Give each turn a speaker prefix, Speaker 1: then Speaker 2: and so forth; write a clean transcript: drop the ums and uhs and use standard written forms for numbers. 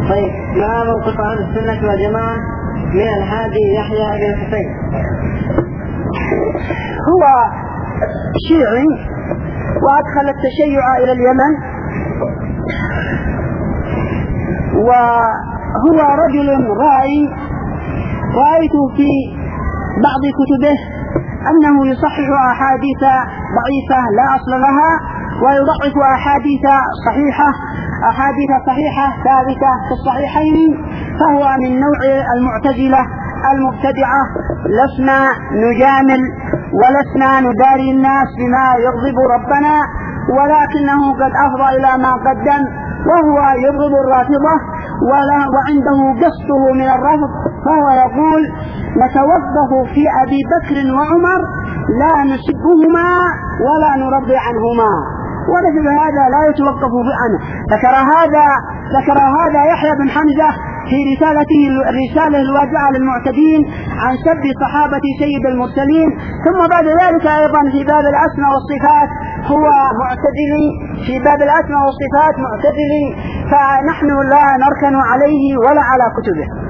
Speaker 1: طيب، ما موقف أهل السنة والجماعة من الهادي يحيى بن الحسين؟
Speaker 2: هو شيعي وأدخل التشيع إلى اليمن، وهو رجل رأيت في بعض كتبه أنه يصحح أحاديث ضعيفة لا أصل لها ويضعف أحاديث صحيحة ثابتة في الصحيحين، فهو من نوع المعتزلة المبتدعة. لسنا نجامل ولسنا نداري الناس بما يغضب ربنا، ولكنه قد أفضى إلى ما قدم، وهو يبغض الرافضة وعنده قصده من الرفض، فهو يقول: نتوقف في أبي بكر وعمر لا نسبهما ولا نرضي عنهما، ونجد هذا لا يتوقف عنه. ذكر هذا يحيى بن حمزة في الرسالة الواجعة للمعتدين عن سب صحابة سيد المرسلين. ثم بعد ذلك أيضا في باب الأسماء والصفات هو معتدلي، فنحن لا نركن عليه ولا على كتبه.